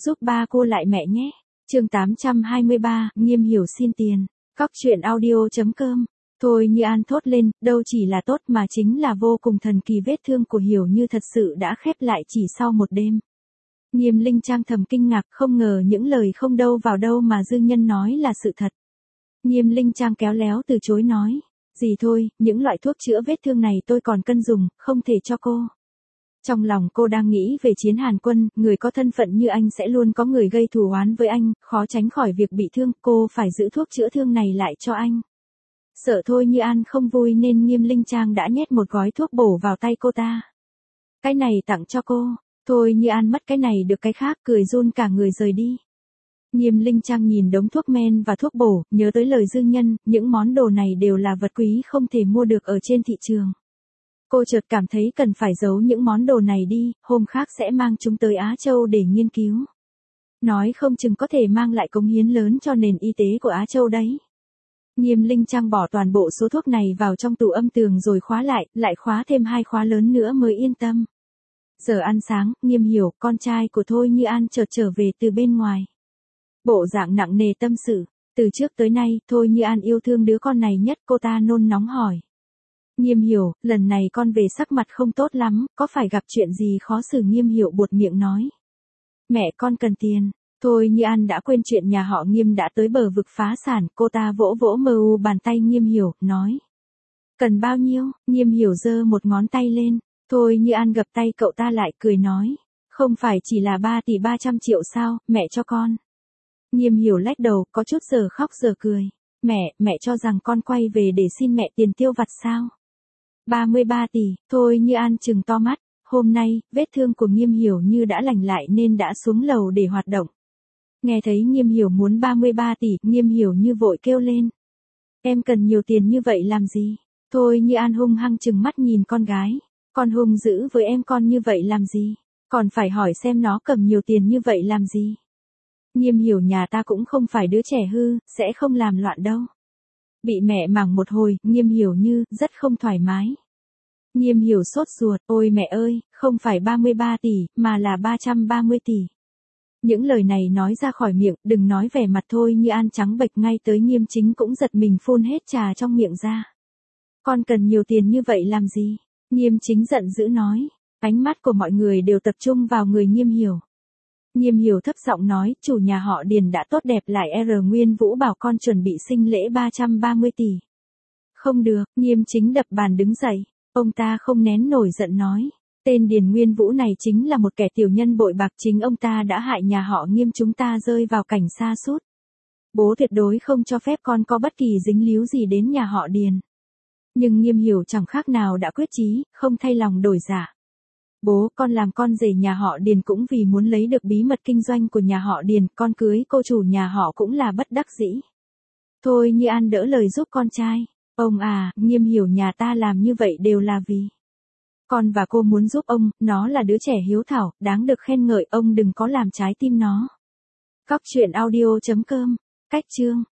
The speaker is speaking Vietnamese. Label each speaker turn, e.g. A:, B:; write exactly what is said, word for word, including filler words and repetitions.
A: giúp ba cô lại mẹ nhé. Chương tám trăm hai mươi ba, Nghiêm Hiểu xin tiền. Cóc truyện audio chấm com. Thôi Như An thốt lên, đâu chỉ là tốt mà chính là vô cùng thần kỳ, vết thương của Hiểu Như thật sự đã khép lại chỉ sau một đêm. Nghiêm Linh Trang thầm kinh ngạc, không ngờ những lời không đâu vào đâu mà Dương Nhân nói là sự thật. Nghiêm Linh Trang kéo léo từ chối nói, gì thôi, những loại thuốc chữa vết thương này tôi còn cân dùng, không thể cho cô. Trong lòng cô đang nghĩ về Chiến Hàn Quân, người có thân phận như anh sẽ luôn có người gây thù oán với anh, khó tránh khỏi việc bị thương, cô phải giữ thuốc chữa thương này lại cho anh. Sợ Thôi Như An không vui nên Nghiêm Linh Trang đã nhét một gói thuốc bổ vào tay cô ta. Cái này tặng cho cô. Thôi Như An mất cái này được cái khác, cười run cả người rời đi. Nghiêm Linh Trang nhìn đống thuốc men và thuốc bổ, nhớ tới lời Dương Nhân, những món đồ này đều là vật quý không thể mua được ở trên thị trường. Cô chợt cảm thấy cần phải giấu những món đồ này đi, hôm khác sẽ mang chúng tới Á Châu để nghiên cứu. Nói không chừng có thể mang lại cống hiến lớn cho nền y tế của Á Châu đấy. Nghiêm Linh Trang bỏ toàn bộ số thuốc này vào trong tủ âm tường rồi khóa lại, lại khóa thêm hai khóa lớn nữa mới yên tâm. Giờ ăn sáng, Nghiêm Hiểu, con trai của Thôi Như An chợt trở về từ bên ngoài. Bộ dạng nặng nề tâm sự, từ trước tới nay, Thôi Như An yêu thương đứa con này nhất, cô ta nôn nóng hỏi. Nghiêm Hiểu, lần này con về sắc mặt không tốt lắm, có phải gặp chuyện gì khó xử? Nghiêm Hiểu buột miệng nói. Mẹ con cần tiền. Thôi Như An đã quên chuyện nhà họ Nghiêm đã tới bờ vực phá sản, cô ta vỗ vỗ mờ u bàn tay Nghiêm Hiểu, nói. Cần bao nhiêu? Nghiêm Hiểu giơ một ngón tay lên. Thôi Như An gập tay cậu ta lại, cười nói. Không phải chỉ là ba tỷ ba trăm triệu sao, mẹ cho con. Nghiêm Hiểu lách đầu, có chút giờ khóc giờ cười. Mẹ, mẹ cho rằng con quay về để xin mẹ tiền tiêu vặt sao? ba mươi ba tỷ, Thôi Như An trừng to mắt. Hôm nay, vết thương của Nghiêm Hiểu như đã lành lại nên đã xuống lầu để hoạt động. Nghe thấy Nghiêm Hiểu muốn ba mươi ba tỷ, Nghiêm Hiểu như vội kêu lên. Em cần nhiều tiền như vậy làm gì? Thôi Như An hung hăng trừng mắt nhìn con gái. Con hung dữ với em con như vậy làm gì? Còn phải hỏi xem nó cầm nhiều tiền như vậy làm gì? Nghiêm Hiểu nhà ta cũng không phải đứa trẻ hư, sẽ không làm loạn đâu. Bị mẹ mắng một hồi, Nghiêm Hiểu như, rất không thoải mái. Nghiêm Hiểu sốt ruột, ôi mẹ ơi, không phải ba mươi ba tỷ, mà là ba trăm ba mươi tỷ. Những lời này nói ra khỏi miệng, đừng nói vẻ mặt Thôi Như An trắng bệch, ngay tới Nghiêm Chính cũng giật mình phun hết trà trong miệng ra. Con cần nhiều tiền như vậy làm gì? Nghiêm Chính giận dữ nói. Ánh mắt của mọi người đều tập trung vào người Nghiêm Hiểu. Nghiêm Hiểu thấp giọng nói, chủ nhà họ Điền đã tốt đẹp lại R Nguyên Vũ bảo con chuẩn bị sinh lễ ba trăm ba mươi tỷ. Không được, Nghiêm Chính đập bàn đứng dậy. Ông ta không nén nổi giận nói. Tên Điền Nguyên Vũ này chính là một kẻ tiểu nhân bội bạc, chính ông ta đã hại nhà họ Nghiêm chúng ta rơi vào cảnh sa sút. Bố tuyệt đối không cho phép con có bất kỳ dính líu gì đến nhà họ Điền. Nhưng Nghiêm Hiểu chẳng khác nào đã quyết chí, không thay lòng đổi dạ. Bố, con làm con rể nhà họ Điền cũng vì muốn lấy được bí mật kinh doanh của nhà họ Điền, con cưới cô chủ nhà họ cũng là bất đắc dĩ. Thôi Như An đỡ lời giúp con trai. Ông à, Nghiêm Hiểu nhà ta làm như vậy đều là vì con và cô muốn giúp ông, nó là đứa trẻ hiếu thảo, đáng được khen ngợi, ông đừng có làm trái tim nó. Cóc truyện audio chấm com, cách chương.